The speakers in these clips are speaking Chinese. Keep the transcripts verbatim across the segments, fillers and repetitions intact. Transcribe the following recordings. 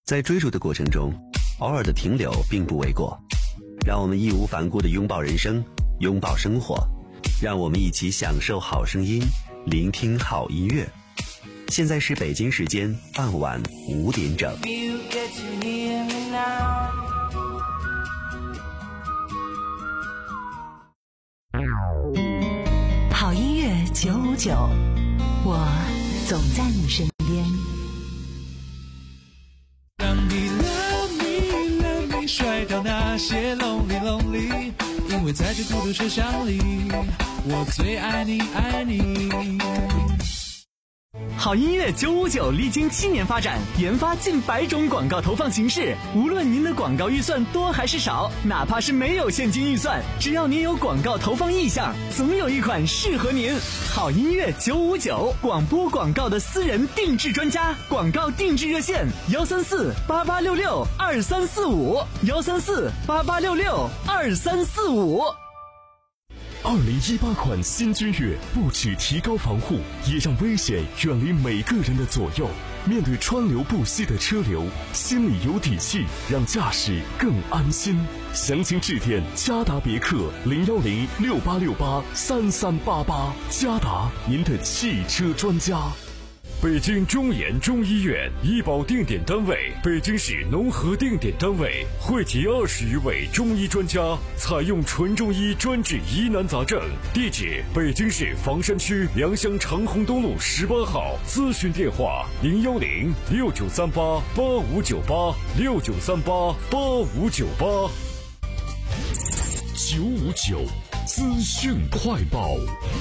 在追逐的过程中，偶尔的停留并不为过。让我们义无反顾地拥抱人生，拥抱生活，让我们一起享受好声音，聆听好音乐。现在是北京时间傍晚五点整。 好音乐九五九，我总在你身边。 让你 love me love me 甩掉那些 lonely lonely， 因为在这孤独车厢里，我最爱你爱你。 好音乐九五九历经七年发展，研发近百种广告投放形式。无论您的广告预算多还是少，哪怕是没有现金预算，只要您有广告投放意向，总有一款适合您。好音乐九五九，广播广告的私人定制专家，广告定制热线幺三四八八六六二三四五幺三四八八六六二三四五。 二零一八款新君越不只提高防护，也让危险远离每个人的左右。面对川流不息的车流，心里有底气，让驾驶更安心。详情致电嘉达别克零幺零六八六八三三八八，嘉达您的汽车专家。 北京中研中医院医保定点单位，北京市农合定点单位，汇集二十余位中医专家，采用纯中医专治疑难杂症。地址：北京市房山区良乡长虹东路十八号。咨询电话：零幺零六九三八八五九八六九三八八五九八。 九五九资讯快报。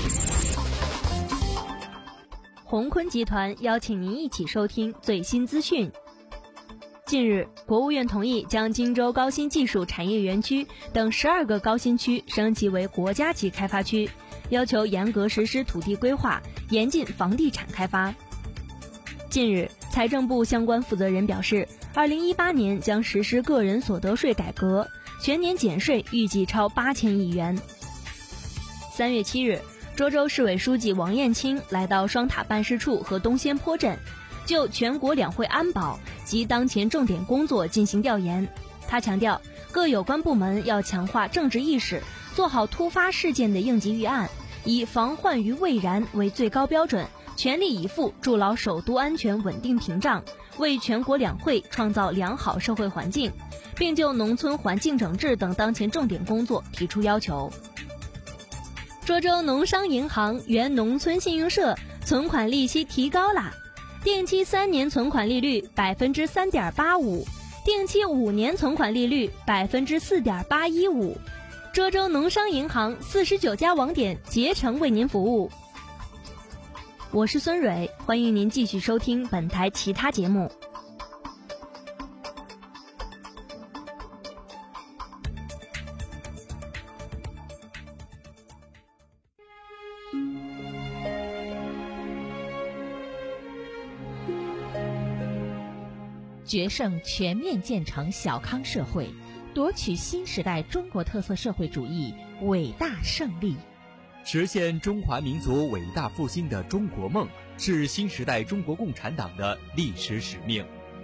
宏坤集团邀请您一起收听最新资讯。近日，国务院同意将荆州高新技术产业园区等十二个高新区升级为国家级开发区，要求严格实施土地规划，严禁房地产开发。近日，财政部相关负责人表示，二零一八年将实施个人所得税改革，全年减税预计超八千亿元。三月七日，涿州市委书记王艳青来到双塔办事处和东仙坡镇，就全国两会安保及当前重点工作进行调研。他强调，各有关部门要强化政治意识，做好突发事件的应急预案，以防患于未然为最高标准，全力以赴筑牢首都安全稳定屏障，为全国两会创造良好社会环境，并就农村环境整治等当前重点工作提出要求。涿州农商银行原农村信用社存款利息提高了，定期三年存款利率百分之三点八五，定期五年存款利率百分之四点八一五。涿州农商银行四十九家网点竭诚为您服务。我是孙蕊，欢迎您继续收听本台其他节目。 决胜全面建成小康社会，夺取新时代中国特色社会主义伟大胜利， 实现中华民族伟大复兴的中国梦，是新时代中国共产党的历史使命。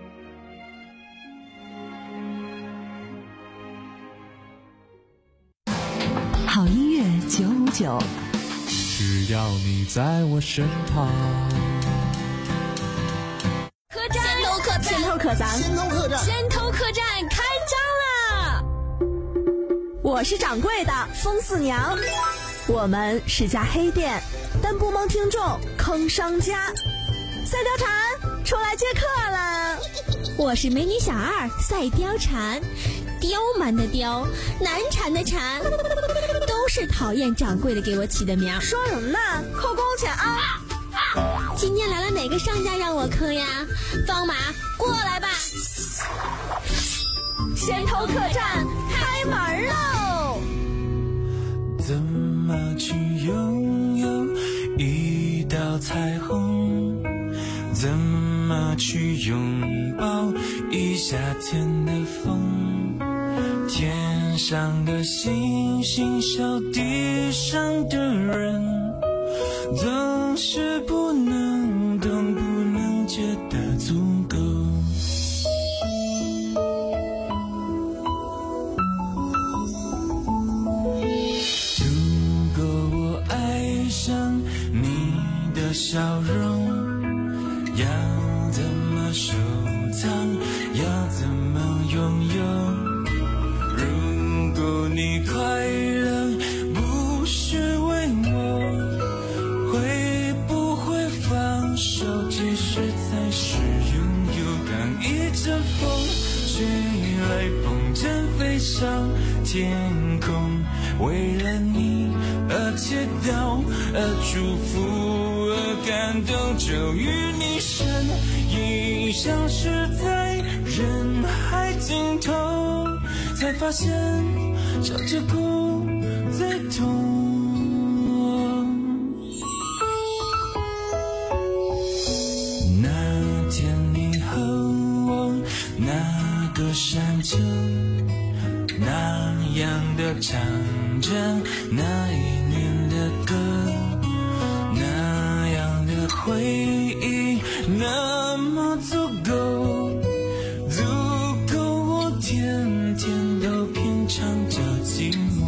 好音乐九五九， 只要你在我身旁。 先头客栈， 先头客栈， 先头客栈开张啦！ 我是掌柜的风四娘，我们是家黑店，但不蒙听众坑商家。赛貂蝉出来接客了。 我是美女小二赛貂蝉，刁蛮的刁，难缠的缠，都是讨厌掌柜的给我起的名。 说什么呢？扣工钱啊！ 今天来了哪个商家让我坑呀？放马过来吧！ 先头客栈开门喽！ 怎么去拥有一道彩虹？怎么去拥抱一夏天的风？天上的星星，小地上的人，总是不能懂，不能觉得足够。 要怎么收藏，要怎么拥有。如果你快乐不是为我，会不会放手，其实才是拥有。当一阵风吹来，风筝飞上天空，为了你而祈祷，而祝福，而感动，就与你身影消失在人海尽头，才发现笑着哭最痛。那天你和我那个山丘，那样的唱着那一年的歌，那样的回忆那么足够，足够我天天都品尝着寂寞。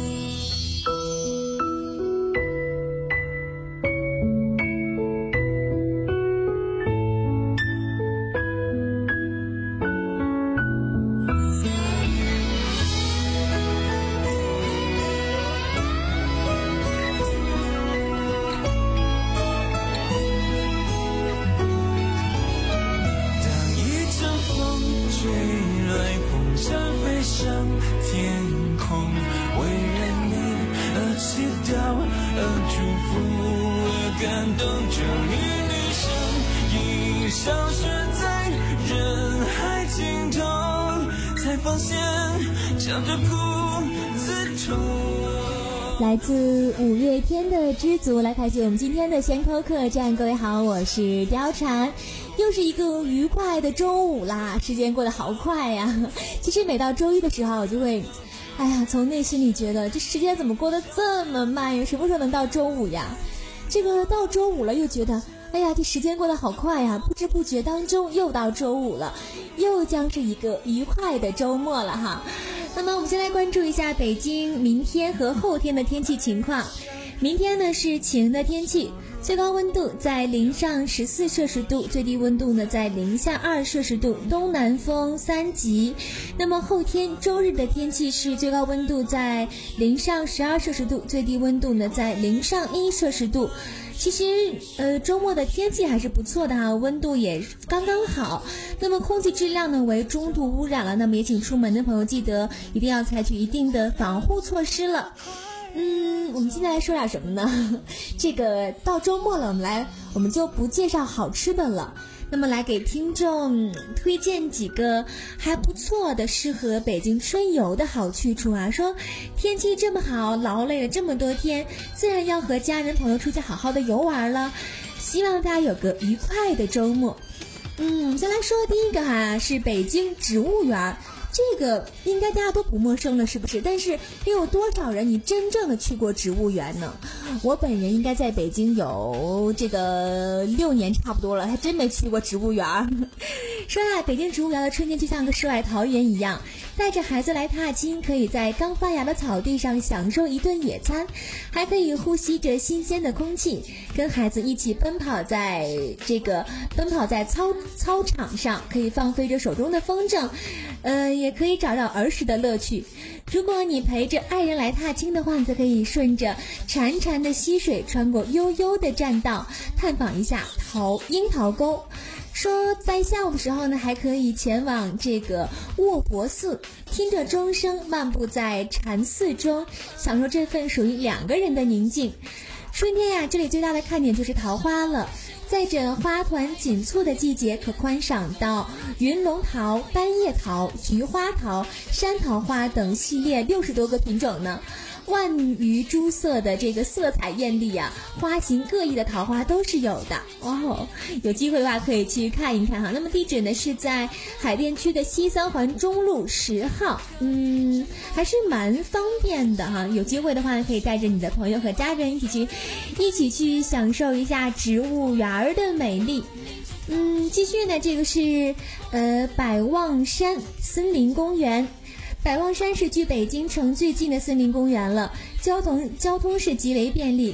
来自五月天的《知足》，来开启我们今天的先科客栈。各位好，我是貂蝉，又是一个愉快的周五啦，时间过得好快呀。其实每到周一的时候，我就会哎呀从内心里觉得这时间怎么过得这么慢呀，什么时候能到周五呀？这个到周五了又觉得哎呀这时间过得好快呀，不知不觉当中又到周五了，又将是一个愉快的周末了哈。那么我们先来关注一下北京明天和后天的天气情况。明天呢是晴的天气，最高温度在零上十四摄氏度，最低温度呢在零下二摄氏度，东南风三级。那么后天周日的天气是最高温度在零上十二摄氏度，最低温度呢在零上一摄氏度。其实呃周末的天气还是不错的哈，温度也刚刚好。那么空气质量呢为中度污染了，那么也请出门的朋友记得一定要采取一定的防护措施了。嗯，我们现在来说点什么呢？这个到周末了，我们来我们就不介绍好吃的了。那么来给听众推荐几个还不错的适合北京春游的好去处啊。说天气这么好，劳累了这么多天，自然要和家人朋友出去好好的游玩了，希望大家有个愉快的周末。嗯，我们先来说第一个哈，是北京植物园。这个应该大家都不陌生了，是不是？但是又有多少人你真正的去过植物园呢？我本人应该在北京有这个六年差不多了，还真没去过植物园。说呀，北京植物园的春天就像个世外桃源一样，带着孩子来踏青，可以在刚发芽的草地上享受一顿野餐，还可以呼吸着新鲜的空气，跟孩子一起奔跑在这个奔跑在操操场上，可以放飞着手中的风筝，呃，也可以找到儿时的乐趣。如果你陪着爱人来踏青的话，则可以顺着潺潺的溪水，穿过悠悠的栈道，探访一下桃樱桃沟。说在下午的时候呢，还可以前往这个卧佛寺，听着钟声漫步在禅寺中，享受这份属于两个人的宁静。春天呀，这里最大的看点就是桃花了。在这花团锦簇的季节，可观赏到云龙桃、单叶桃、菊花桃、山桃花等系列六十多个品种呢。万余株色的这个色彩艳丽啊，花型各异的桃花都是有的哦。有机会的话可以去看一看哈。那么地址呢是在海淀区的西三环中路十号，嗯，还是蛮方便的哈。有机会的话可以带着你的朋友和家人一起去，一起去享受一下植物园的美丽。嗯，继续呢，这个是呃百望山森林公园。百望山是距北京城最近的森林公园了，交通交通是极为便利。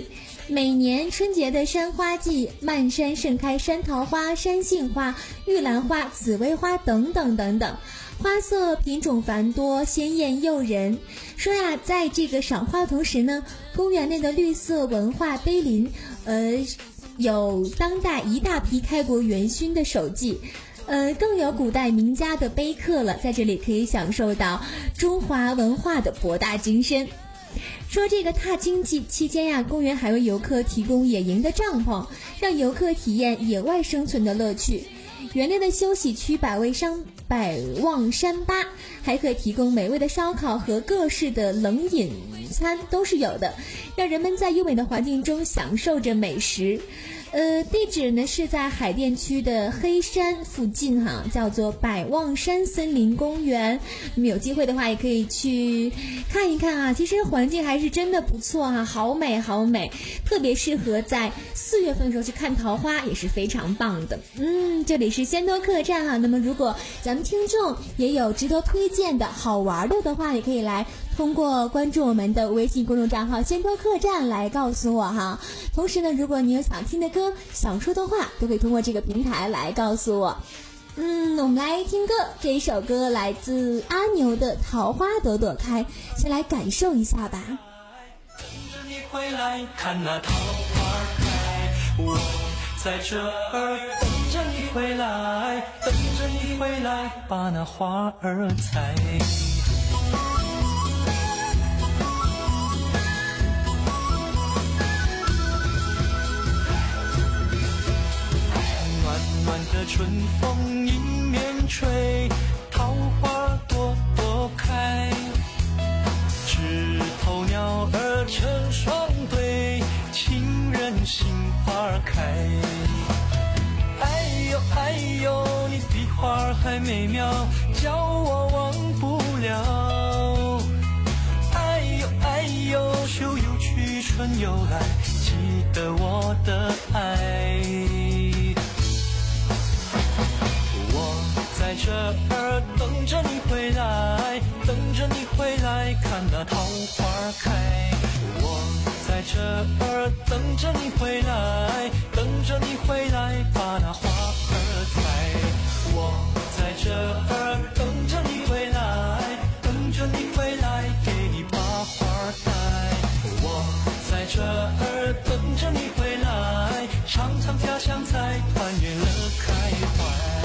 每年春节的山花季，漫山盛开山桃花、山杏花、玉兰花、紫薇花等等等等，花色品种繁多，鲜艳诱人。说呀，在这个赏花同时呢，公园内的绿色文化碑林，呃，有当代一大批开国元勋的手迹。呃，更有古代名家的碑刻了，在这里可以享受到中华文化的博大精深。说这个踏青季期间呀，公园还为游客提供野营的帐篷，让游客体验野外生存的乐趣。园内的休息区百味山百望山吧还可以提供美味的烧烤和各式的冷饮餐都是有的，让人们在优美的环境中享受着美食。呃，地址呢是在海淀区的黑山附近哈，叫做百望山森林公园。那么有机会的话也可以去看一看啊，其实环境还是真的不错哈，好美好美，特别适合在四月份的时候去看桃花，也是非常棒的。嗯，这里是仙多客栈哈，那么如果咱们听众也有值得推荐的好玩的的话，也可以来通过关注我们的微信公众账号仙多客栈来告诉我哈。同时呢，如果你有想听的歌想说的话，都可以通过这个平台来告诉我。嗯，我们来听歌，这一首歌来自阿牛的《桃花朵朵开》，先来感受一下吧。 等着你回来看那桃花开，我在这儿等着你回来，等着你回来把那花儿采。暖的春风迎面吹，桃花朵朵开，枝头鸟儿成双对，情人心花开。哎呦哎呦，你的花还美妙，叫我忘不了。哎呦哎呦，秋又去春又来，记得我的爱。在这儿等着你回来，等着你回来看那桃花开。我在这儿等着你回来，等着你回来把那花儿采。我在这儿等着你回来，等着你回来给你把花带。我在这儿等着你回来，尝尝家乡菜，团圆乐开怀。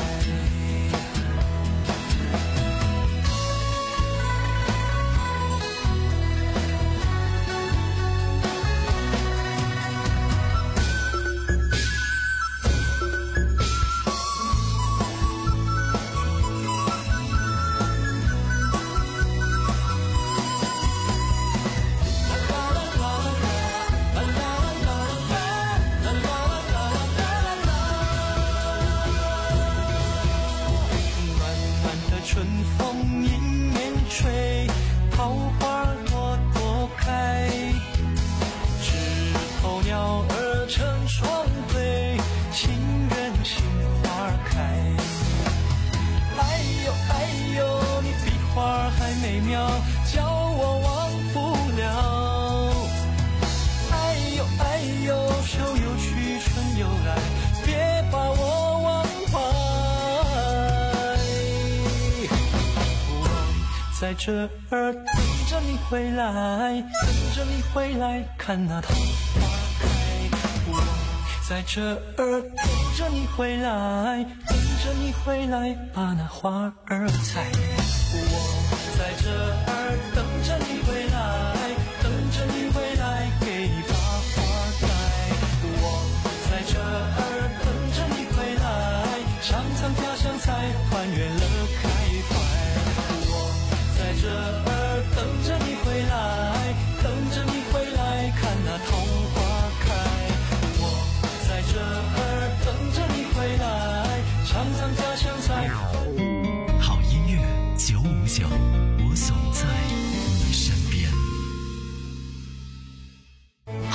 在这儿等着你回来，等着你回来看那桃花开。我在这儿等着你回来，等着你回来把那花儿采。我在这儿等着你回来，等着你回来给你把花带。我在这儿等着你回来，尝尝家乡菜，团圆乐开怀。在这儿等着你回来，等着你回来看那桃花开。我在这儿等着你回来，尝尝家乡菜。 好音乐九五九，我总在你身边。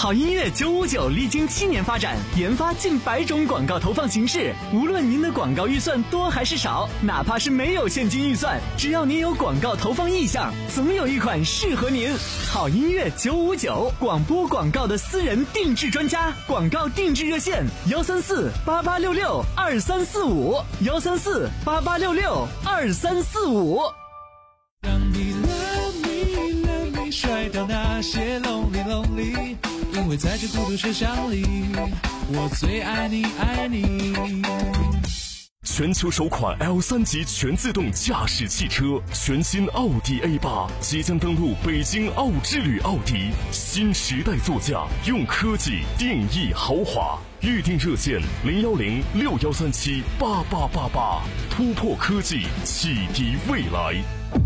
好音乐九五九历经七年发展，研发近百种广告投放形式。无论您的广告预算多还是少，哪怕是没有现金预算，只要您有广告投放意向，总有一款适合您。好音乐九五九，广播广告的私人定制专家，广告定制热线：幺三四八八六六二三四五，幺三四八八六六二三四五。 让你 love me love me 甩掉那些 lonely lonely， 因为在这孤独车厢里，我最爱你爱你。 全球首款 L 三 级全自动驾驶汽车，全新奥迪 A 八 即将登陆北京奥之旅奥迪，新时代座驾，用科技定义豪华。预订热线零幺零六幺三七八八八八，突破科技，启迪未来。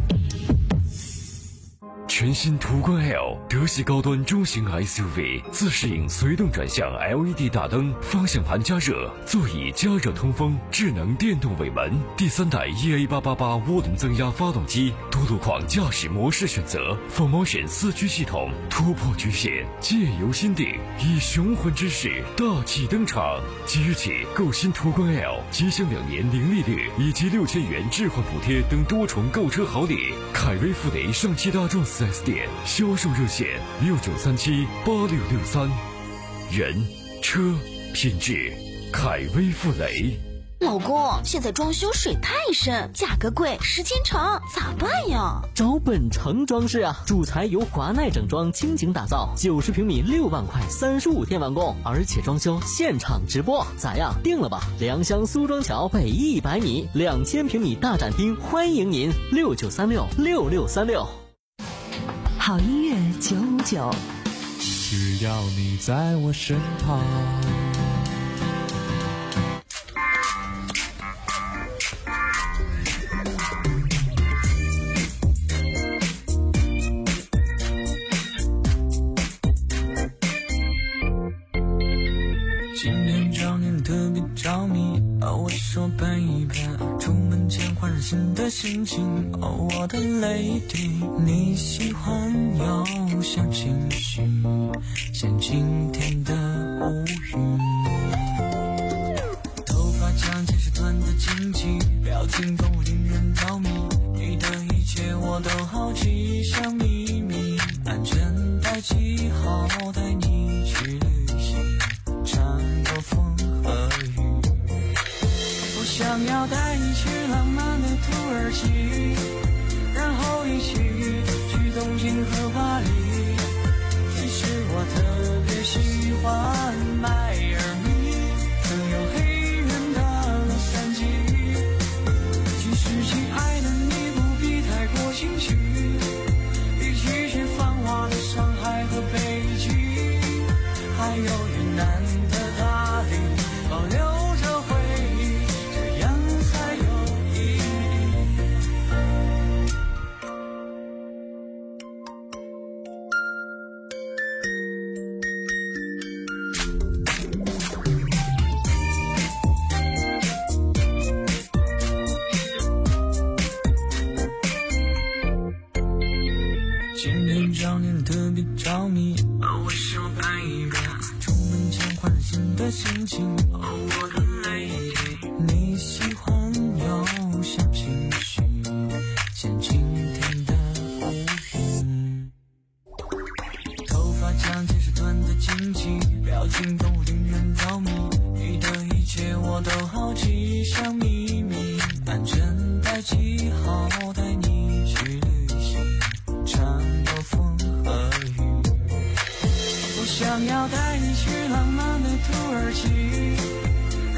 全新途观 L 德系高端中型 S U V， 自适应随动转向 L E D 大灯，方向盘加热，座椅加热通风，智能电动尾门，第三代 E A 八八八 涡轮增压发动机，多路况驾驶模式选择 ，four motion 四驱系统，突破局限，借由心定，以雄浑之势大气登场。即日起购新途观 L， 即享两年零利率以及六千元置换补贴等多重购车好礼。凯威富雷上汽大众四 S 店销售热线六九三七八六六三，人车品质，凯威富雷。 老公，现在装修水太深，价格贵，时间长，咋办呀？ 找本城装饰啊，主材由华奈整装倾情打造，九十平米六万块，三十五天完工，而且装修现场直播，咋样？定了吧？良乡苏庄桥北一百米，两千平米大展厅，欢迎您，六九三六六六三六。 好音乐九五九， 只要你在我身旁。今年找你特别着迷，哦，我说奔一奔，出门前换上新的心情，哦，我的 lady， 你喜欢有像情绪，像今天的乌云，头发长见识短的惊奇，表情丰富令人着迷，你的一切我都好奇，像秘密，安全带系好，带你去旅行，穿过风和雨，我想要带你去浪漫的土耳其，然后一起去东京和巴黎。其实我特别喜欢迈阿密，更有黑人的洛杉矶。其实亲爱的你不必太过心虚，一起去繁华的上海和北京，还有云南的大理，保留着回忆，这样才有意义。今年找你特别着迷，哦，我说拍一遍，出门前换上新的心情，哦，我的 lady， 你喜欢有像情绪，像今天的乌云，头发长见识短的惊奇，表情丰富令人着迷，你的一切我都好奇，像秘密，安全带系好，带你去旅行，穿过风和雨，我想要带你去浪漫的土耳其，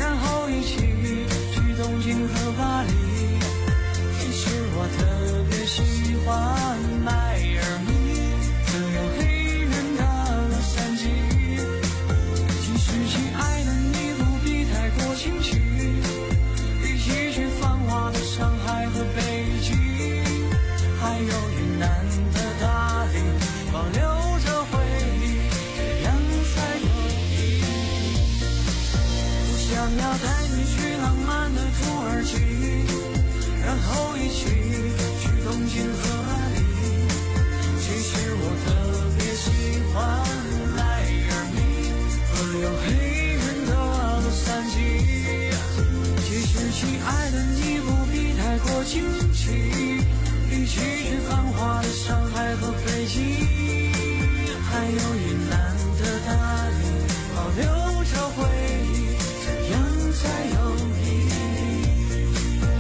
亲爱的你不必太过惊奇，离去是繁华的上海和北京，还有云南的大理，保留着回忆，这样才有意义。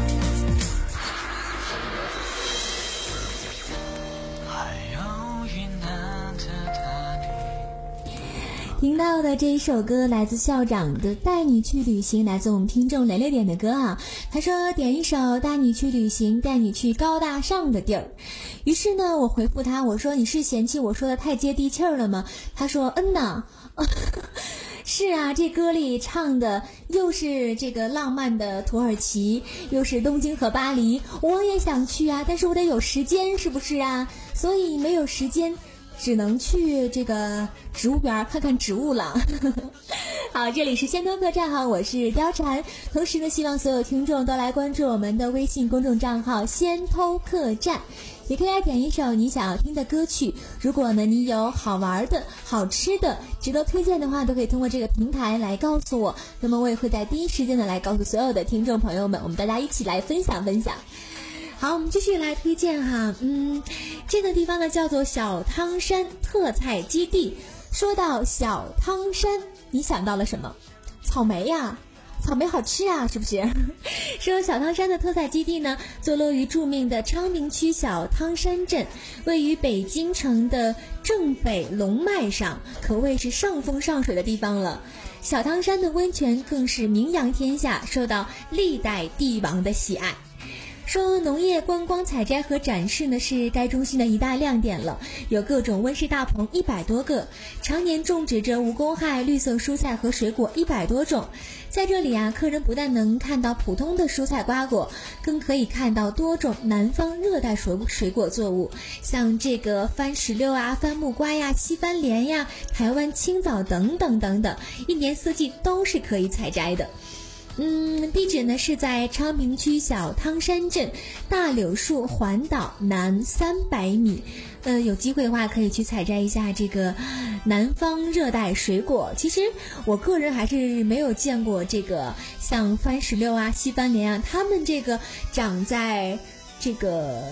还有云南的大理。 听到的这一首歌来自校长的《带你去旅行》，来自我们听众雷雷点的歌啊。他说点一首带你去旅行，带你去高大上的地儿。于是呢，我回复他，我说你是嫌弃我说的太接地气儿了吗？他说嗯呐。是啊，这歌里唱的又是这个浪漫的土耳其，又是东京和巴黎，我也想去啊，但是我得有时间，是不是啊？所以没有时间，只能去这个植物园看看植物了。好，这里是先头客栈哈，我是貂蝉。同时呢，希望所有听众都来关注我们的微信公众账号先头客栈，也可以来点一首你想要听的歌曲。如果呢你有好玩的好吃的值得推荐的话，都可以通过这个平台来告诉我，那么我也会在第一时间的来告诉所有的听众朋友们，我们大家一起来分享分享。好，我们继续来推荐哈，嗯，这个地方呢叫做小汤山特菜基地。说到小汤山，你想到了什么？草莓呀，草莓好吃啊，是不是？说小汤山的特菜基地呢，坐落于著名的昌平区小汤山镇，位于北京城的正北龙脉上，可谓是上风上水的地方了。小汤山的温泉更是名扬天下，受到历代帝王的喜爱。说农业观光采摘和展示呢是该中心的一大亮点了，有各种温室大棚一百多个，常年种植着无公害绿色蔬菜和水果一百多种。在这里啊，客人不但能看到普通的蔬菜瓜果，更可以看到多种南方热带水水果作物，像这个番石榴啊、番木瓜呀、西番莲呀、台湾青枣等等等等，一年四季都是可以采摘的。嗯，地址呢是在昌平区小汤山镇大柳树环岛南三百米。呃，有机会的话可以去采摘一下这个南方热带水果。其实我个人还是没有见过这个像番石榴啊、西番莲啊，它们这个长在这个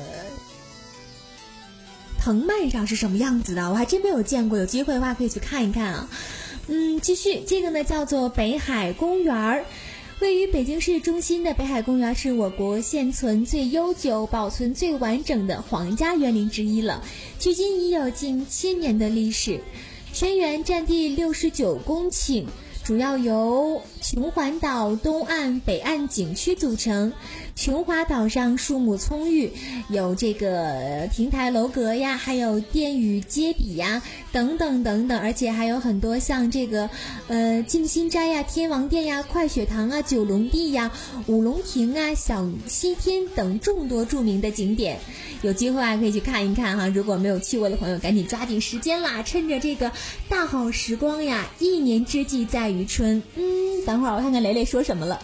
藤蔓上是什么样子的，我还真没有见过。有机会的话可以去看一看啊。嗯，继续，这个呢叫做北海公园。位于北京市中心的北海公园是我国现存最悠久、保存最完整的皇家园林之一了，距今已有近千年的历史。全园占地六十九公顷，主要由琼环岛东岸、北岸景区组成。琼华岛上树木葱郁，有这个亭台楼阁呀，还有殿宇阶笔呀，等等等等，而且还有很多像这个呃静心斋呀、天王殿呀、快雪堂啊、九龙壁呀、五龙亭啊、小西天等众多著名的景点。有机会啊可以去看一看哈，如果没有去过的朋友赶紧抓紧时间啦，趁着这个大好时光呀，一年之计在于春。嗯，等会儿我看看雷雷说什么了。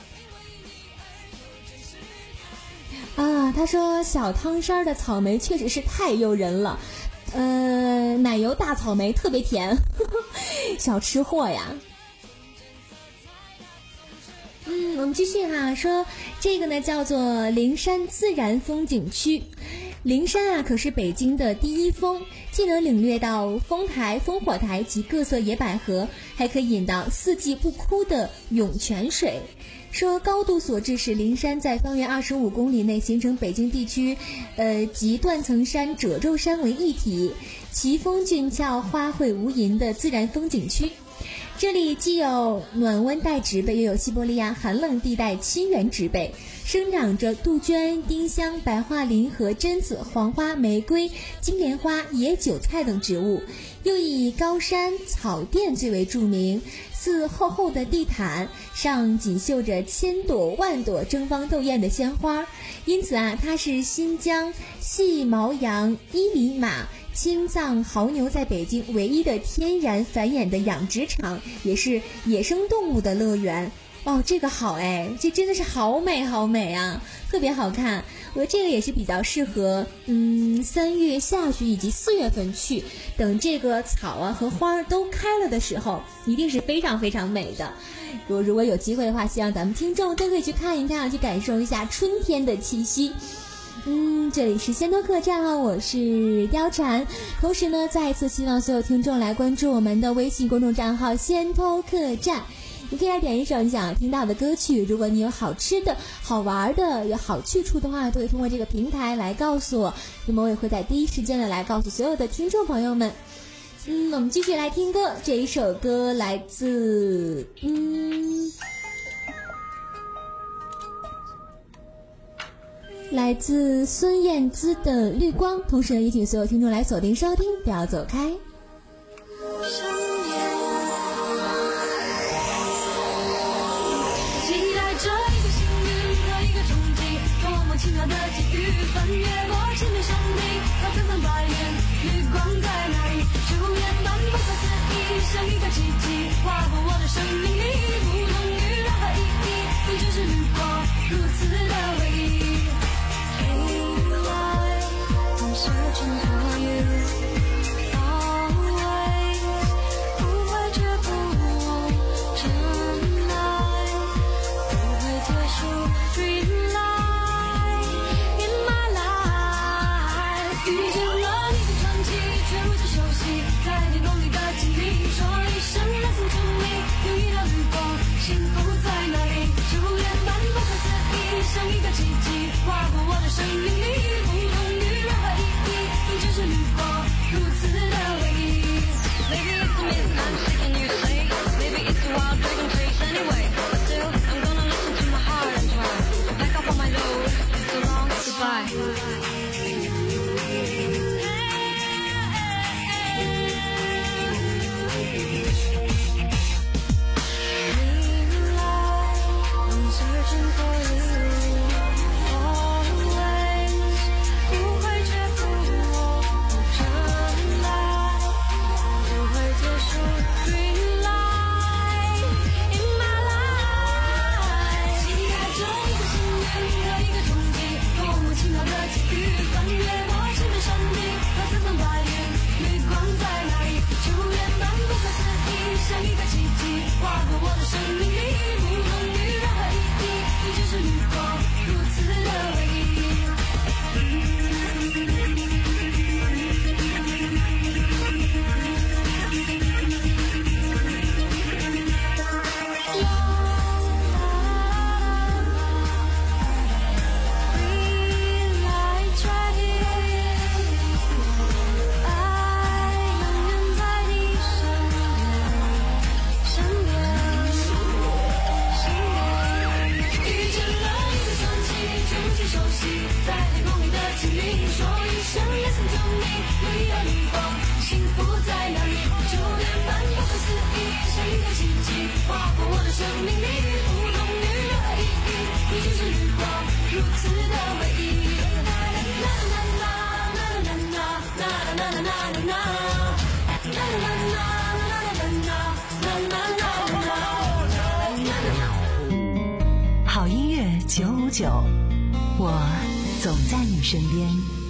啊，他说小汤山的草莓确实是太诱人了，呃，奶油大草莓特别甜，呵呵，小吃货呀。嗯，我们继续哈，说这个呢叫做灵山自然风景区。灵山啊，可是北京的第一峰，既能领略到丰台、烽火台及各色野百合，还可以饮到四季不枯的涌泉水。说高度所致使灵山在方圆二十五公里内形成北京地区，呃，集断层山、褶皱山为一体，奇峰峻峭、花卉无垠的自然风景区。这里既有暖温带植被，又有西伯利亚寒冷地带亲缘植被，生长着杜鹃、丁香、白桦林和榛子、黄花、玫瑰、金莲花、野韭菜等植物，又以高山草甸最为著名，似厚厚的地毯，上锦绣着千朵万朵争芳斗艳的鲜花。因此啊，它是新疆细毛羊、伊犁马、青藏牦牛在北京唯一的天然繁衍的养殖场，也是野生动物的乐园。 哦，这个好哎，这真的是好美好美啊，特别好看。我觉得这个也是比较适合嗯三月下旬以及四月份去，等这个草啊和花都开了的时候，一定是非常非常美的。如果如果有机会的话，希望咱们听众都可以去看一看，去感受一下春天的气息。嗯，这里是仙多客栈啊，我是貂蝉。同时呢，再一次希望所有听众来关注我们的微信公众账号仙多客栈。你可以来点一首你想要听到的歌曲，如果你有好吃的好玩的有好去处的话，都可以通过这个平台来告诉我，那么我也会在第一时间的来告诉所有的听众朋友们。嗯，我们继续来听歌，这一首歌来自嗯来自孙燕姿的绿光，同时呢也请所有听众来锁定收听，不要走开。 奇妙的际遇，翻越过千面山顶，和层层白云，绿光在哪里？朱颜般不可思议，像一个奇迹，划过我的生命里，不同于任何意义，你只是绿光，如此的唯一。Hey light, I'm searching for you, always， 不会却不我真爱，不会结束 dream life。遇见了你的传奇，却如此熟悉，在天空里的经历，说一声 listen to me， 有一道绿光，幸福在哪里？朱颜般不可思议，像一个奇迹，划过我的生命里，不同于任何意义，你只是绿光，如此的唯一。Maybe it's the midnight taking you to sleep, maybe it's the wild dragon chase anyway, but still I'm gonna listen to my heart and try to back up on my load. So long, goodbye. 九五九，我总在你身边。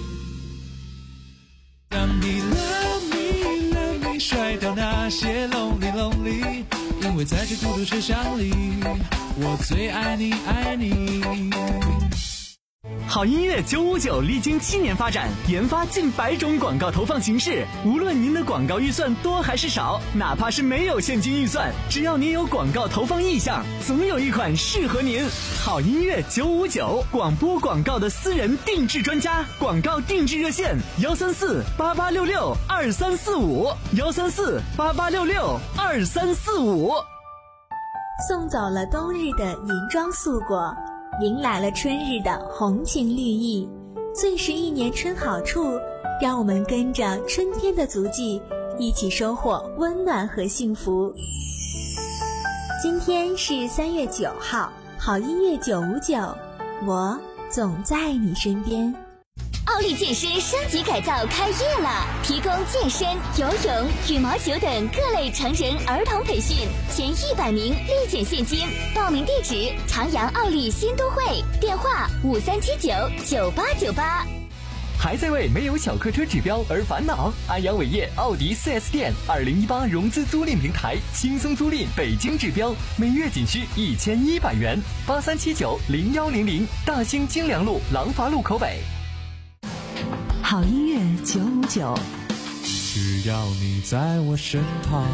让你 love me love me 甩掉那些 lonely lonely， 因为在这孤独车厢里，我最爱你爱你。 好音乐九五九历经七年发展，研发近百种广告投放形式。无论您的广告预算多还是少，哪怕是没有现金预算，只要您有广告投放意向，总有一款适合您。好音乐九五九，广播广告的私人定制专家，广告定制热线：幺三四八八六六二三四五，幺三四八八六六二三四五。 送走了冬日的银装素裹，迎来了春日的红情绿意，最是一年春好处，让我们跟着春天的足迹，一起收获温暖和幸福。今天是三月九号，好音乐九五九，我总在你身边。 奥利健身升级改造开业了，提供健身、游泳、羽毛球等各类成人儿童培训，前一百名立减现金。报名地址：长阳奥利新都会，电话五三七九九八九八。 还在为没有小客车指标而烦恼？安阳伟业奥迪 四 S 店二零一八融资租赁平台，轻松租赁北京指标，每月仅需一千一百元。八三七九零幺零零，大兴金良路廊坊路口北。 好音乐九五九， 只要你在我身旁。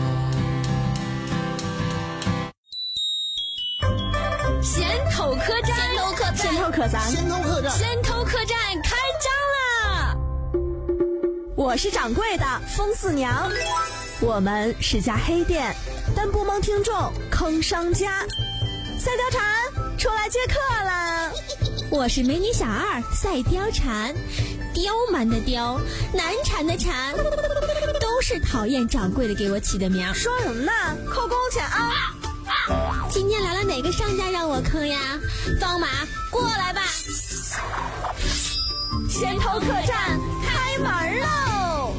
先头客栈，先头客栈，先头客栈， 先头客栈， 先头客栈开张啦！我是掌柜的风四娘，我们是家黑店，但不蒙听众坑商家。赛貂蝉出来接客了。 我是美女小二赛貂蝉，刁蛮的刁，难缠的缠，都是讨厌掌柜的给我起的名。 说什么呢？扣工钱啊！ 今天来了哪个商家让我坑呀？方马过来吧。 先头客栈开门喽！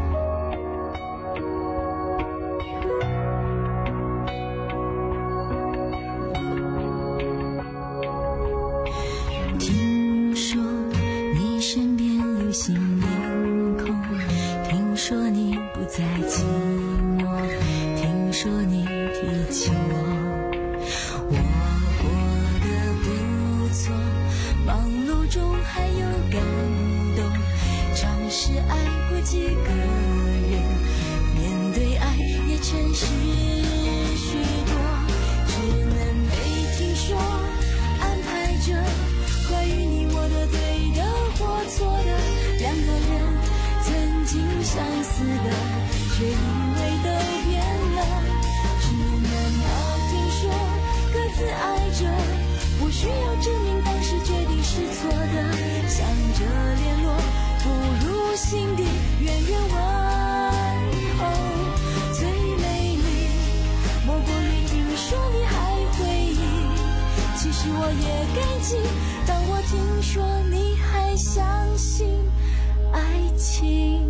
听说你身边有新面孔，听说你不再寂寞，听说你提起我，我过得不错，忙碌中还有感动，尝试爱过几个人，面对爱也诚实许多，只能被听说，安排着关于你我的对的或错的，两个人曾经相似的，却因为都变了，只能靠听说，各自爱着，不需要证明当时决定是错的，想着联络，不如心底远远问候。最美丽莫过于听说你还回忆，其实我也感激，当我听说你还相信爱情。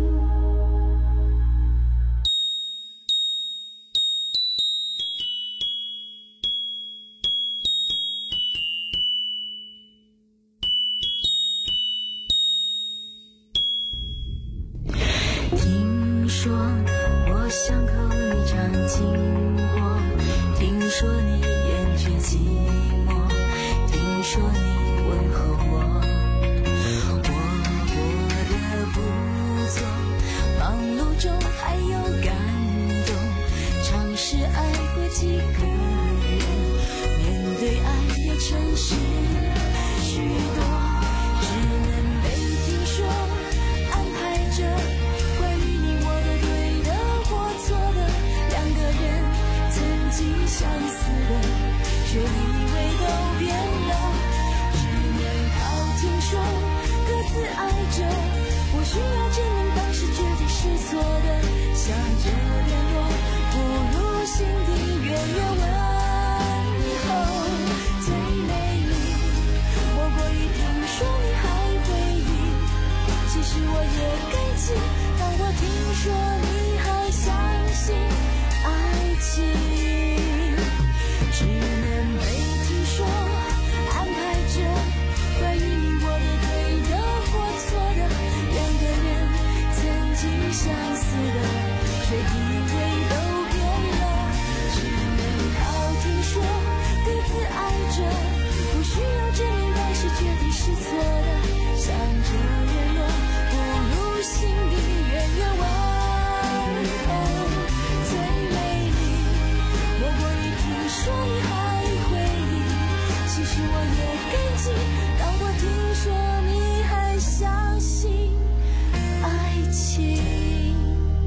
听说我巷口你常经过，听说你厌倦寂寞，听说你问候我，我过得不错，忙碌中还有感动，尝试爱过几个人，面对爱也诚实许多，只能被听说，安排着关于你我的对的或错的，两个人曾经相似的，却以为都变了，只能靠听说，各自爱着，不需要证明当时决定是错的，想着联络，不如心底远远问候。最美丽莫过于听说你还回忆，其实我也感激，当我听说你还相信爱情，只能被听说，安排着关于你我的对的或错的，两个人曾经相似的，却以为都变了，只能靠听说，各自爱着，不需要证明当时决定是错的，想着联络，不如心底远远问候。最美丽莫过于听说你还回忆，其实我也感激，当我听说你还相信爱情。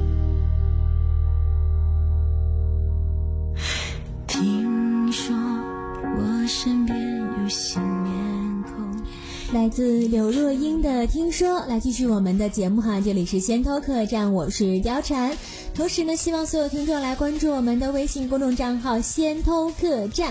听说我身边有新面孔， 来自刘若英的听说，来继续我们的节目哈，这里是先头客栈，我是貂蝉。同时呢，希望所有听众来关注我们的微信公众账号先头客栈，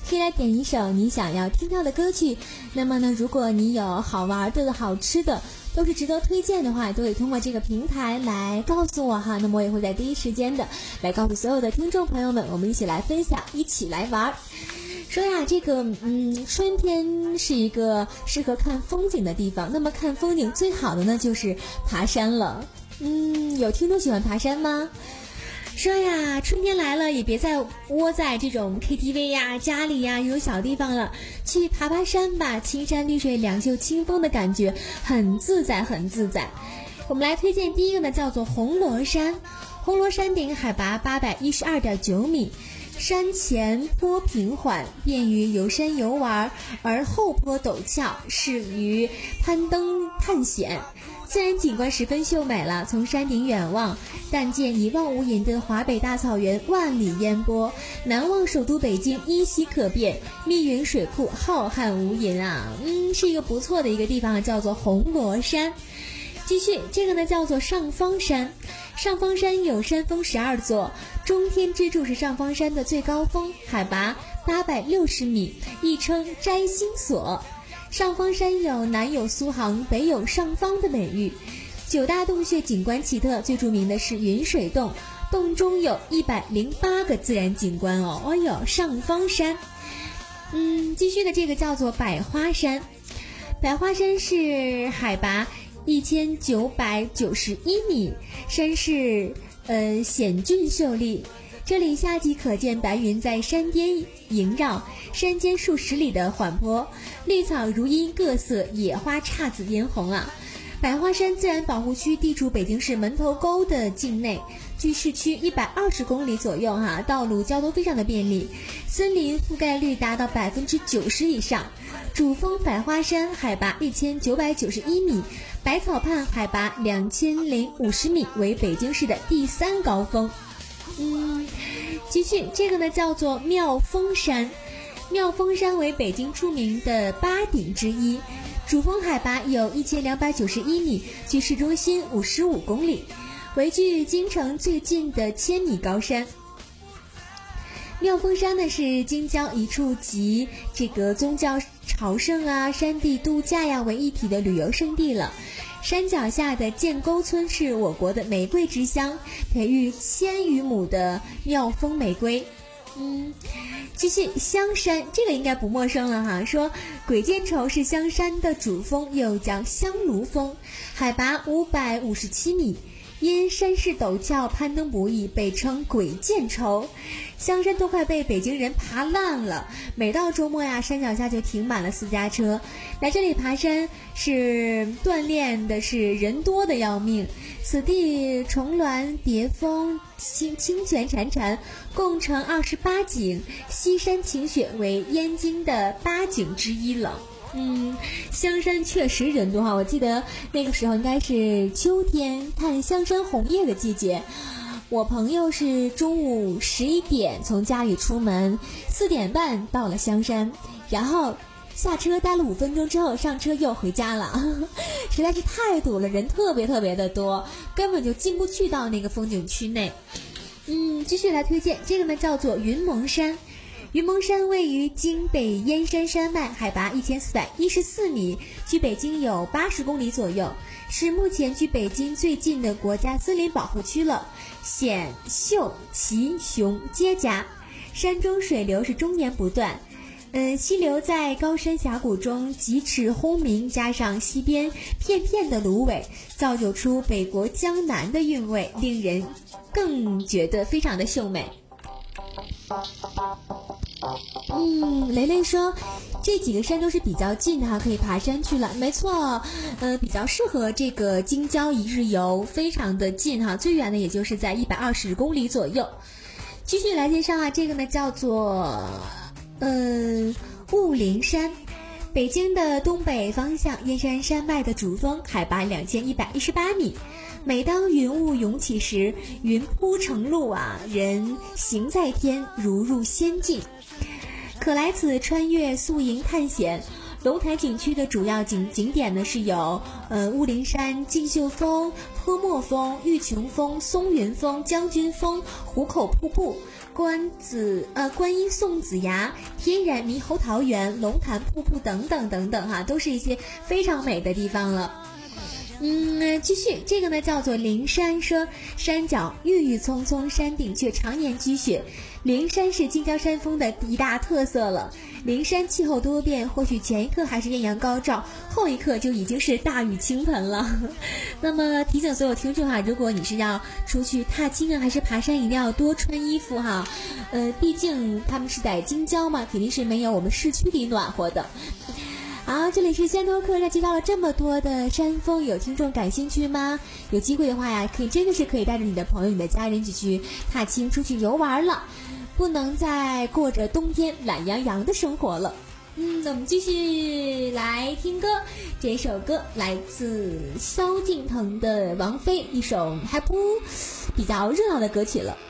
可以来点一首你想要听到的歌曲。那么呢，如果你有好玩的好吃的都是值得推荐的话，都可以通过这个平台来告诉我哈，那么我也会在第一时间的来告诉所有的听众朋友们，我们一起来分享，一起来玩。说呀，这个嗯，春天是一个适合看风景的地方，那么看风景最好的呢就是爬山了。嗯，有听众喜欢爬山吗？说呀，春天来了，也别再窝在这种 K T V 呀、家里呀这种小地方了，去爬爬山吧，青山绿水两袖清风的感觉很自在，很自在。我们来推荐第一个呢，叫做红螺山。红螺山顶海拔八百一十二点九米，山前坡平缓，便于游山游玩，而后坡陡峭，适于攀登探险。自然景观十分秀美了，从山顶远望，但见一望无垠的华北大草原万里烟波，南望首都北京依稀可辨，密云水库浩瀚无垠啊，嗯，是一个不错的一个地方，叫做红螺山。继续，这个呢叫做上方山。上方山有山峰十二座，中天之柱是上方山的最高峰，海拔八百六十米，亦称摘星所。上方山有南有苏杭，北有上方的美誉。九大洞穴景观奇特，最著名的是云水洞，洞中有一百零八个自然景观哦。哦哟，上方山。嗯，继续的这个叫做百花山。百花山是海拔一千九百九十一米，山势呃险峻秀丽。这里夏季可见白云在山巅萦绕，山间数十里的缓坡，绿草如茵各色，野花姹紫嫣红啊。百花山自然保护区地处北京市门头沟的境内，距市区一百二十公里左右哈、啊，道路交通非常的便利，森林覆盖率达到百分之九十以上。主峰百花山海拔一千九百九十一米，百草畔海拔两千零五十米，为北京市的第三高峰。嗯，继续，这个呢叫做妙峰山。妙峰山为北京著名的八顶之一，主峰海拔有一千两百九十一米，距市中心五十五公里，为距京城最近的千米高山。妙峰山呢是京郊一处集这个宗教朝圣啊、山地度假呀为一体的旅游胜地了。山脚下的建沟村是我国的玫瑰之乡，培育千余亩的妙峰玫瑰。嗯，继续香山，这个应该不陌生了哈。说鬼见愁是香山的主峰，又叫香炉峰，海拔五百五十七米，因山势陡峭，攀登不易，被称鬼见愁。香山都快被北京人爬烂了，每到周末呀，山脚下就停满了私家车。来这里爬山是锻炼的，是人多的要命。此地重峦叠峰，清清泉潺潺，共成二十八景，西山晴雪为燕京的八景之一了。嗯，香山确实人多哈，我记得那个时候应该是秋天，看香山红叶的季节。我朋友是中午十一点从家里出门，四点半到了香山，然后下车待了五分钟之后上车又回家了，实在是太堵了，人特别特别的多，根本就进不去到那个风景区内。嗯，继续来推荐这个呢，叫做云蒙山。云蒙山位于京北燕山山脉，海拔一千四百一十四米，距北京有八十公里左右，是目前距北京最近的国家森林保护区了。险秀奇雄皆佳，山中水流是终年不断。嗯，溪流在高山峡谷中疾驰轰鸣，加上溪边片片的芦苇，造就出北国江南的韵味，令人更觉得非常的秀美。嗯，雷雷说这几个山都是比较近的哈，可以爬山去了。没错，呃，比较适合这个京郊一日游，非常的近哈，最远的也就是在一百二十公里左右。继续来介绍啊，这个呢叫做呃雾灵山，北京的东北方向燕山山脉的主峰，海拔两千一百一十八米。每当云雾涌起时，云铺成路啊，人行在天，如入仙境。可来此穿越宿营探险， 龙潭景区的主要景景点呢是有呃雾灵山、锦绣峰、泼墨峰、玉琼峰、松云峰、将军峰、湖口瀑布、观子呃观音送子崖、天然猕猴桃园、龙潭瀑布等等等等哈，都是一些非常美的地方了。嗯，继续，这个呢叫做灵山，说山脚郁郁葱葱，山顶却常年积雪。灵山是金江山峰的一大特色了。灵山气候多变，或许前一刻还是艳阳高照，后一刻就已经是大雨倾盆了。那么提醒所有听众哈，如果你是要出去踏青啊，还是爬山，一定要多穿衣服哈。呃，毕竟他们是在京郊嘛，肯定是没有我们市区里暖和的。好，这里是先头客栈，介绍了这么多的山峰，有听众感兴趣吗？有机会的话呀，可以真的是可以带着你的朋友、你的家人一起去踏青、出去游玩了，不能再过着冬天懒洋洋的生活了。嗯，那我们继续来听歌，这首歌来自萧敬腾的王菲，一首还不比较热闹的歌曲了。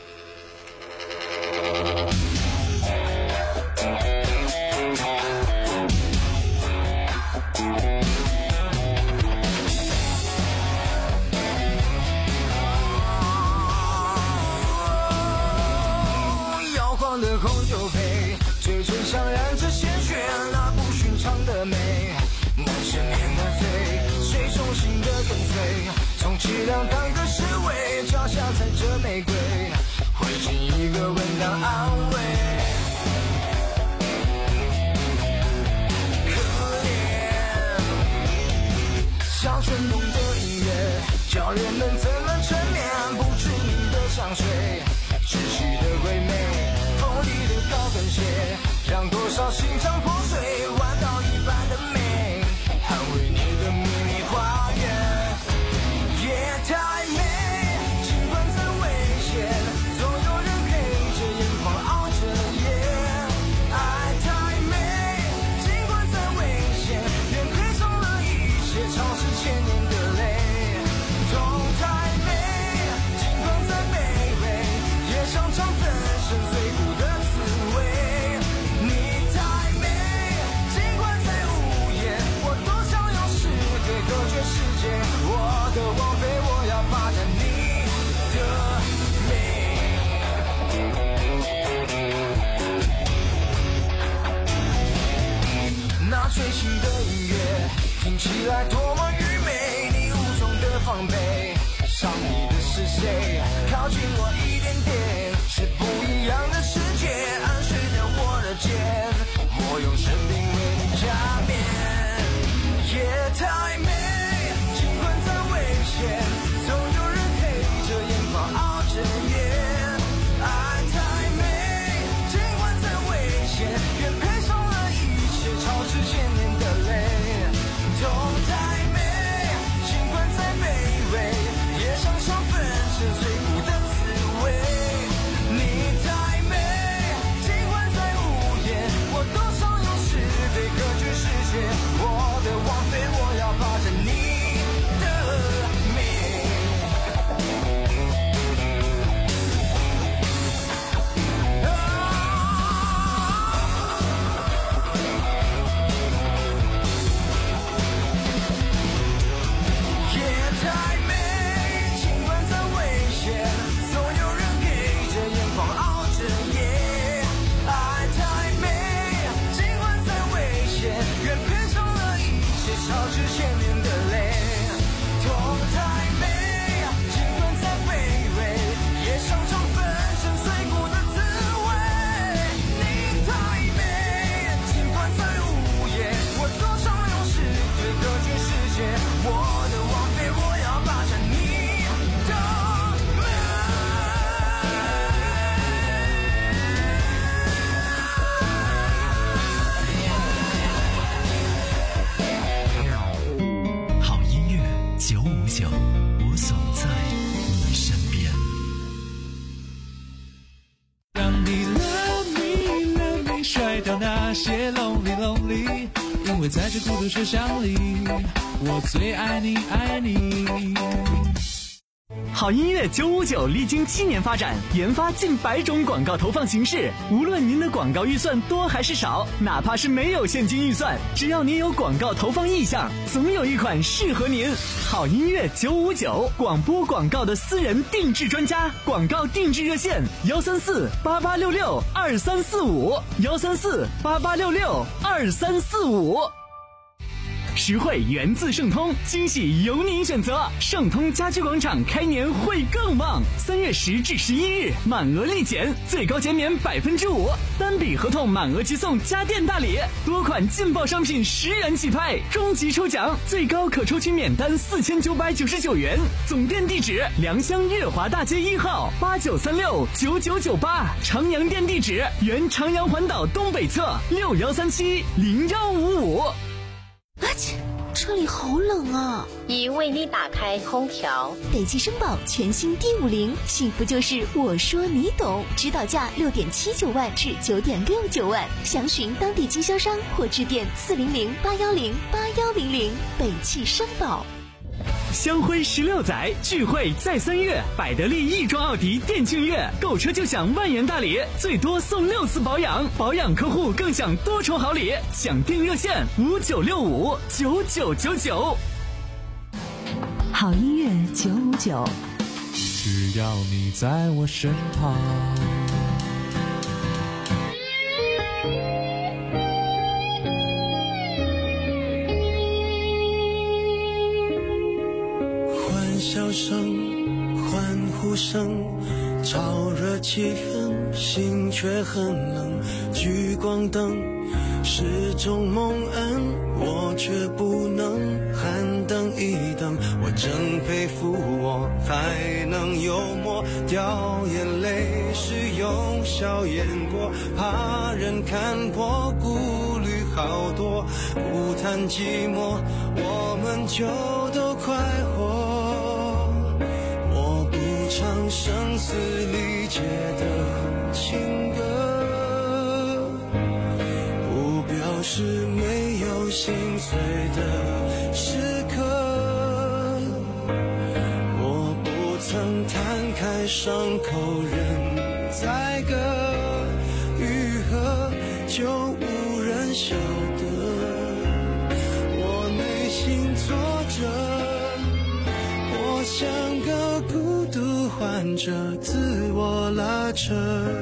的红酒杯，嘴唇上染着鲜血，那不寻常的美，难赦免的罪，谁忠心的跟随，充其量当个侍卫，脚下踩着玫瑰，会尽一个吻当安慰。可怜，像春冬的音乐，叫人们怎么沉眠，不知名的香水，窒息的鬼魅，锋利的高跟鞋，让多少心肠破碎，弯刀一般的美，捍卫你的秘密花园。夜太美，尽管再危险，总有人陪着眼眶熬着夜。爱太美，尽管再危险，愿配上了一切，潮湿千年的泪。痛太美，尽管再卑微，也常常粉身碎骨的滋味。你太美，尽管再无言，我多想用诗对隔绝世界。我的王妃，我要霸占你的美。那最新的音乐听起来多么愚昧，你无从的防备，上你的是谁？靠近我一点点，是不一样的世界，安睡在我的肩，我用生命为你加冕。夜太美，尽管再危险，总有人陪着眼眶熬着夜。爱太美，尽管再危险，愿配上了一切，潮湿千年的泪。痛太美，尽管再卑微，也想尝粉身碎骨的滋味。你太美，尽管再无言，我多想用诗对隔绝世界。我的王妃，我要霸占你的美。夜太美，尽管再危险，总有人陪着眼眶熬着夜。爱太美，尽管再危险，愿配上了一切，潮湿千年的泪。痛太美，尽管再卑微，也想尝粉身碎骨的滋味。你太美，尽管再无言，我多想用诗对隔绝世界。我的王妃，我要霸占你的美。 好音乐九五九，我总在你身边。 让你 love me love me， 甩掉那些 lonely lonely， 因为在这孤独车厢里，我最爱你爱你。 好音乐九五九历经七年发展，研发近百种广告投放形式。无论您的广告预算多还是少，哪怕是没有现金预算，只要您有广告投放意向，总有一款适合您。好音乐九五九，广播广告的私人定制专家，广告定制热线：幺三四八八六六二三四五，幺三四八八六六二三四五。实惠源自盛通，惊喜由您选择。盛通家居广场开年会更旺，三月十至十一日满额立减，最高减免百分之五，单笔合同满额即送家电大礼，多款劲爆商品十元起拍，终极抽奖最高可抽取免单四千九百九十九元。总店地址：良乡月华大街一号八九三六九九九八，长阳店地址：原长阳环岛东北侧六幺三七零幺五五。 啊切，这里好冷啊！ 已为你打开空调。 北汽绅宝全新 D 五零，幸福就是我说你懂，指导价六点七九万至九点六九万，详询当地经销商或致电四零零八幺零八幺零零。北汽绅宝。 香辉十六载，聚会在三月，百得利亦庄奥迪店庆月，购车就享万元大礼，最多送六次保养，保养客户更享多重好礼。抢订热线：五九六五九九九九。 好音乐九五九， 只要你在我身旁。 笑声，欢呼声，炒热气氛，心却很冷。聚光灯是种蒙恩，我却不能喊等一等。我真佩服我还能幽默，掉眼泪是用笑掩过，怕人看破，顾虑好多，不谈寂寞，我们就都快活。唱声嘶力竭的情歌，不表示没有心碎的时刻。我不曾摊开伤口任宰割，愈合就无人晓得我内心挫折。我像个孤独患者，自我拉扯，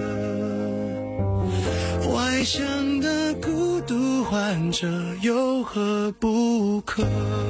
外向的孤独患者有何不可？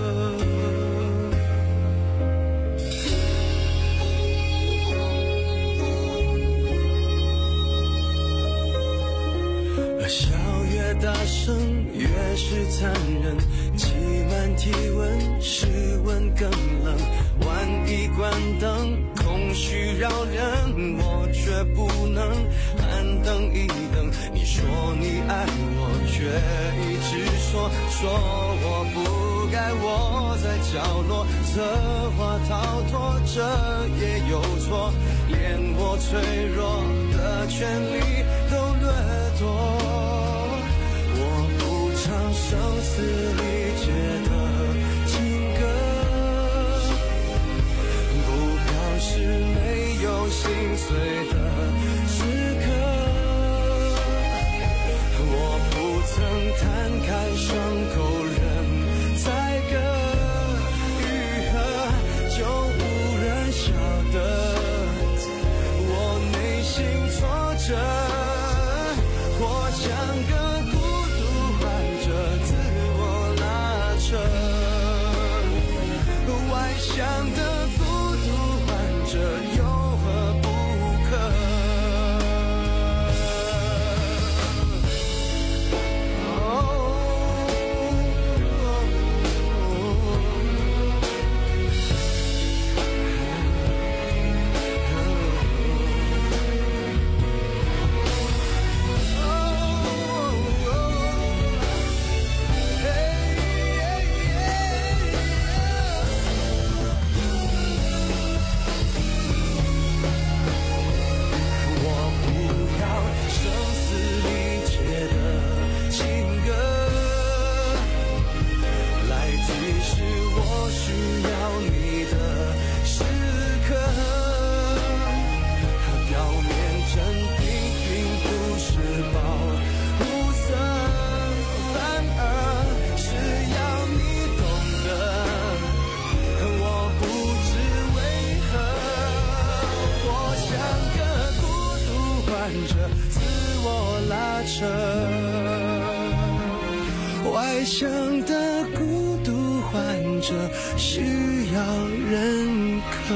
笑越大声越是残忍，挤满体温，室温更冷。万一关灯，空虚扰人，我却不能喊等一等。你说你爱我，却一直说说我不该窝在角落，策划逃脱，这也有错，连我脆弱的权利都掠夺。我不唱声嘶力竭的情歌，不表示没有心碎的时刻。我不曾摊开伤口任宰割，愈合就无人晓得我内心挫折。我像个孤独患者，自我拉想的孤独患者需要认可。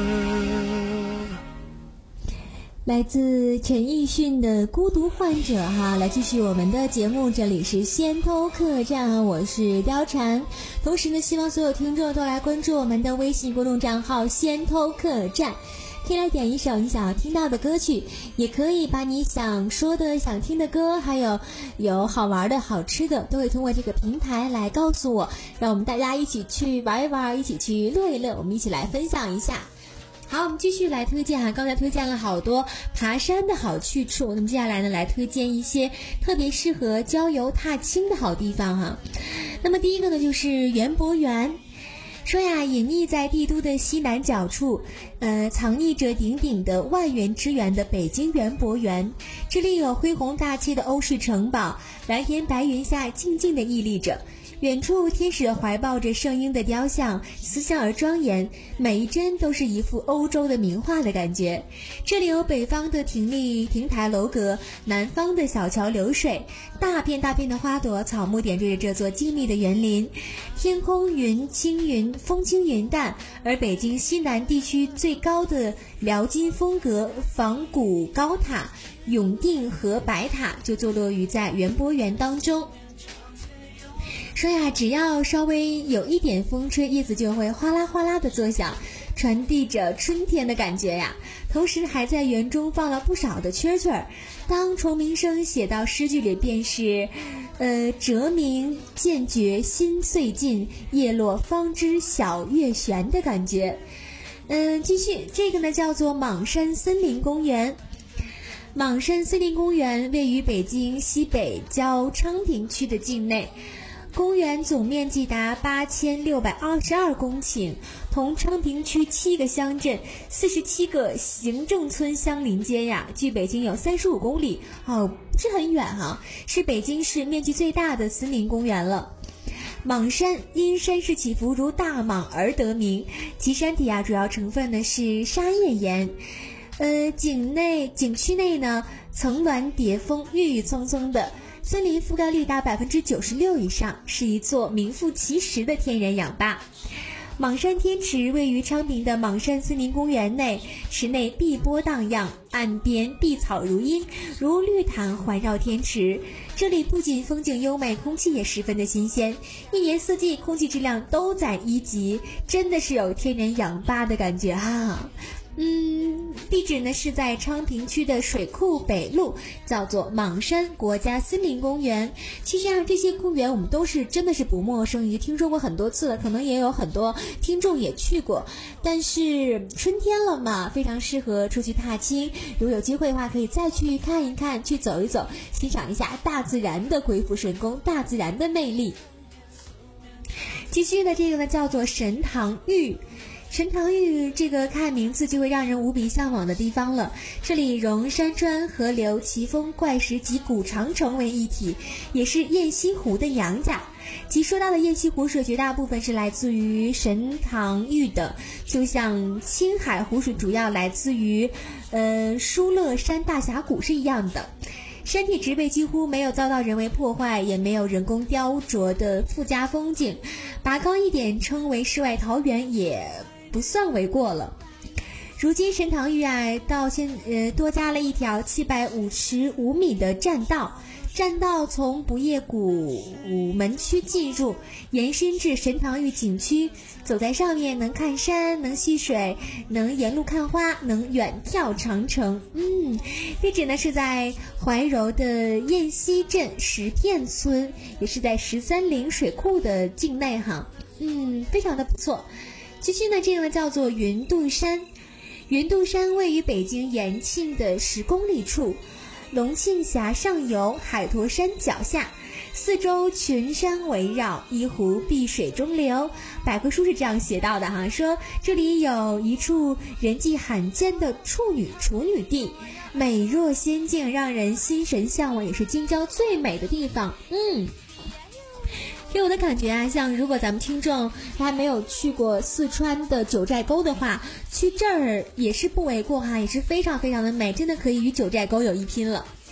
来自陈奕迅的孤独患者哈，来继续我们的节目，这里是先偷客栈，我是貂蝉。同时呢，希望所有听众都来关注我们的微信公众账号先偷客栈，可以来点一首你想要听到的歌曲，也可以把你想说的想听的歌，还有有好玩的好吃的，都会通过这个平台来告诉我，让我们大家一起去玩一玩，一起去乐一乐，我们一起来分享一下。好，我们继续来推荐哈，刚才推荐了好多爬山的好去处，那么接下来呢，来推荐一些特别适合郊游踏青的好地方哈。那么第一个呢，就是园博园。说呀，隐匿在帝都的西南角处，呃，藏匿着鼎鼎的万园之园的北京园博园。这里有恢宏大气的欧式城堡，蓝天白云下静静地屹立着。远处天使怀抱着圣婴的雕像，慈祥而庄严，每一帧都是一幅欧洲的名画的感觉。这里有北方的亭立亭台楼阁，南方的小桥流水，大片大片的花朵草木点缀着这座静谧的园林。天空云轻云，风轻云淡，而北京西南地区最高的辽金风格仿古高塔永定和白塔就坐落于在园博园当中。说呀，只要稍微有一点风吹，叶子就会哗啦哗啦的作响，传递着春天的感觉呀。同时还在园中放了不少的蛐蛐儿，当虫鸣声写到诗句里，便是呃折鸣渐觉心碎尽，叶落方知晓月悬的感觉。嗯、呃，继续这个呢叫做莽山森林公园。莽山森林公园位于北京西北郊昌平区的境内，公园总面积达八千六百二十二公顷，同昌平区七个乡镇、四十七个行政村相邻接呀，距北京有三十五公里，哦，不是很远哈、啊，是北京市面积最大的森林公园了。莽山因山势起伏如大蟒而得名，其山体啊主要成分呢是沙叶岩。呃，景内景区内呢层峦叠峰，郁郁葱葱的。森林覆盖率达百分之九十六以上，是一座名副其实的天然氧吧。莽山天池位于昌平的莽山森林公园内，池内碧波荡漾，岸边碧草如茵，如绿毯环绕天池。这里不仅风景优美，空气也十分的新鲜，一年四季空气质量都在一级，真的是有天然氧吧的感觉哈、啊。嗯，地址呢是在昌平区的水库北路，叫做莽山国家森林公园。其实啊，这些公园我们都是真的是不陌生，也听说过很多次了，可能也有很多听众也去过。但是春天了嘛，非常适合出去踏青，如果有机会的话，可以再去看一看，去走一走，欣赏一下大自然的鬼斧神工，大自然的魅力。继续的这个呢叫做神堂峪。神堂峪这个看名字就会让人无比向往的地方了，这里融山川、河流、奇峰、怪石及古长城为一体，也是雁西湖的娘家。其说到的雁西湖水绝大部分是来自于神堂峪的，就像青海湖水主要来自于呃疏勒山大峡谷是一样的。山体植被几乎没有遭到人为破坏，也没有人工雕琢的附加风景，拔高一点称为世外桃源也不算为过了。如今神堂峪啊，到现呃多加了一条七百五十五米的栈道，栈道从不夜谷门区进入，延伸至神堂峪景区。走在上面能看山，能戏水，能沿路看花，能远眺长城。嗯，地址呢是在怀柔的雁西镇石片村，也是在十三陵水库的境内哈。嗯，非常的不错。继续呢，这个呢叫做云渡山。云渡山位于北京延庆的十公里处，龙庆峡上游，海坨山脚下，四周群山围绕，一湖碧水中流。百科书是这样写到的哈，说这里有一处人迹罕见的处女处女地，美若仙境，让人心神向往，也是京郊最美的地方。嗯。给我的感觉啊，像如果咱们听众还没有去过四川的九寨沟的话，去这儿也是不为过哈，也是非常非常的美，真的可以与九寨沟有一拼了。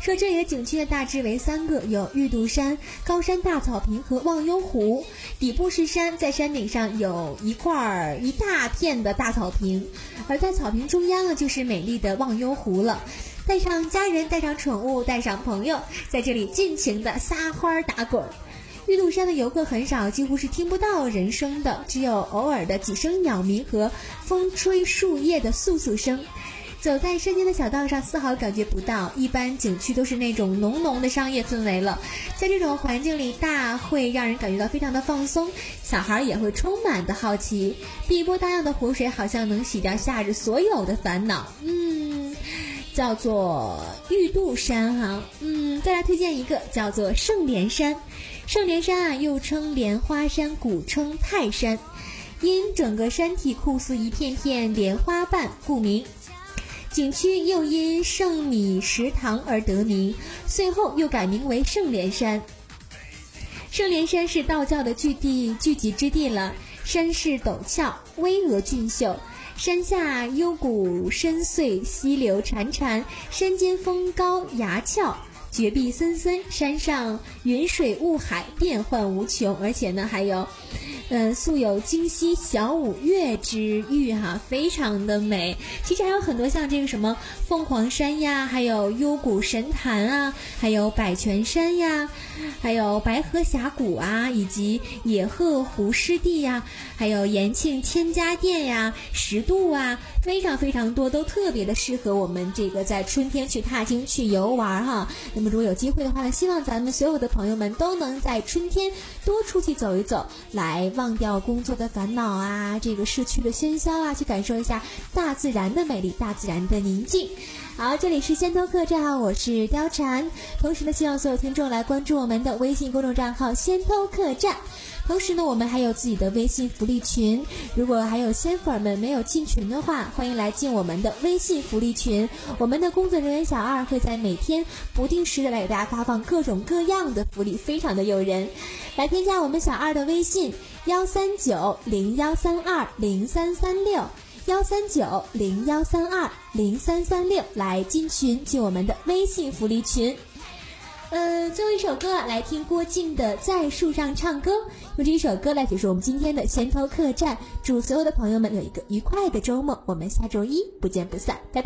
说这里的景区大致为三个，有玉渡山、高山大草坪和忘忧湖。底部是山，在山顶上有一块一大片的大草坪，而在草坪中央呢，就是美丽的忘忧湖了。带上家人，带上宠物，带上朋友，在这里尽情的撒欢打滚。玉渡山的游客很少，几乎是听不到人声的，只有偶尔的几声鸟鸣和风吹树叶的簌簌声。走在山间的小道上，丝毫感觉不到，一般景区都是那种浓浓的商业氛围了。在这种环境里，大会让人感觉到非常的放松，小孩也会充满的好奇。碧波荡漾的湖水好像能洗掉夏日所有的烦恼。嗯。叫做玉渡山哈，嗯，再来推荐一个叫做圣莲山。圣莲山啊，又称莲花山，古称泰山，因整个山体酷似一片片莲花瓣，故名。景区又因圣米食堂而得名，随后又改名为圣莲山。圣莲山是道教的聚地聚集之地了，山势陡峭，巍峨俊秀。山下幽谷深邃，溪流潺潺，山间峰高崖峭，绝壁森森，山上云水雾海，变幻无穷。而且呢，还有嗯，素有京西小五岳之誉哈，非常的美。其实还有很多像这个什么凤凰山呀，还有幽谷神坛啊，还有百泉山呀，还有白河峡谷啊，以及野鹤湖湿地呀，还有延庆千家店呀，十渡啊，非常非常多，都特别的适合我们这个在春天去踏青去游玩哈。那么如果有机会的话呢，希望咱们所有的朋友们都能在春天多出去走一走，来忘掉工作的烦恼啊，这个市区的喧嚣啊，去感受一下大自然的美丽，大自然的宁静。好，这里是仙偷客栈，我是貂蝉。同时呢，希望所有听众来关注我们的微信公众账号仙偷客栈。同时呢，我们还有自己的微信福利群，如果还有仙粉们没有进群的话，欢迎来进我们的微信福利群。我们的工作人员小二会在每天不定时的来给大家发放各种各样的福利，非常的诱人。来添加我们小二的微信幺三九零幺三二零三三六幺三九零幺三二零三三六，来进群进我们的微信福利群。呃，最后一首歌来听郭靖的《在树上唱歌》，用这一首歌来结束我们今天的仙偷客栈。祝所有的朋友们有一个愉快的周末，我们下周一不见不散，拜拜。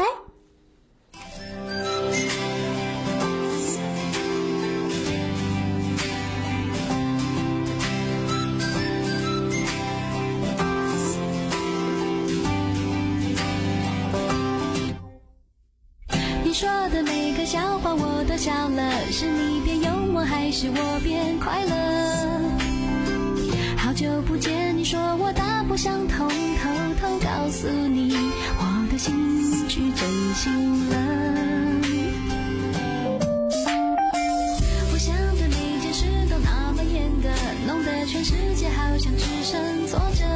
说的每个笑话我都笑了，是你变幽默还是我变快乐？好久不见，你说我大不相同，偷偷告诉你我的心去真心了。我想的每件事都那么严格，弄得全世界好像只剩坐着。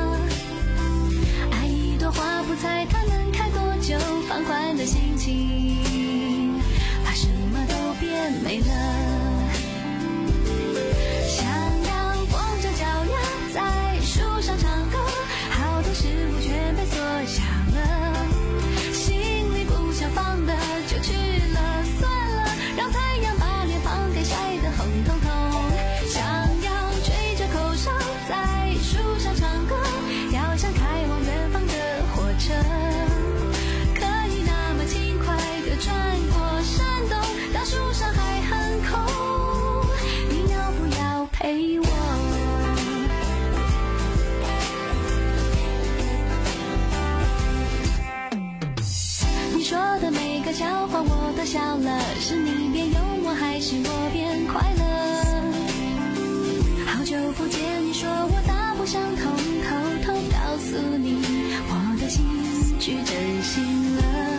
爱一朵花不猜它能开多久，放宽的心情把什么都变美了。想要光着脚丫在树上唱歌，好多事物全被缩小了，心里不想放的就去了，算了，让太阳把脸庞给晒得红彤彤。想要吹着口哨在树上唱歌，要像开往远方的火车，树上还很空，你要不要陪我？你说的每个笑话我都笑了，是你变幽默还是我变快乐？好久不见，你说我大不相同，偷偷告诉你我的心去真心了。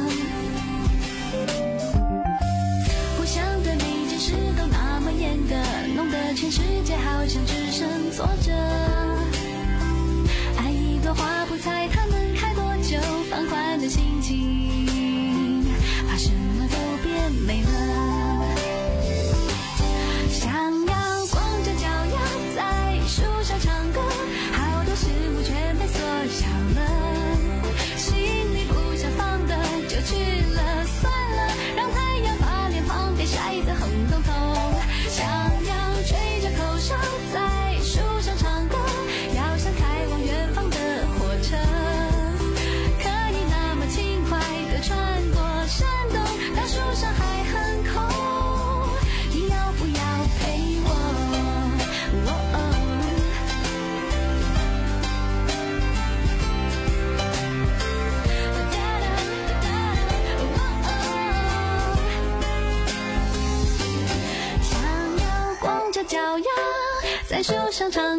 弄得全世界好像只剩坐着。爱一朵花不猜它能开多久，放宽的心情把什么都变美了。想要光着脚丫在树上唱歌，好多事物全被缩小了，心里不想放的就去了，算了，让太阳把脸商场。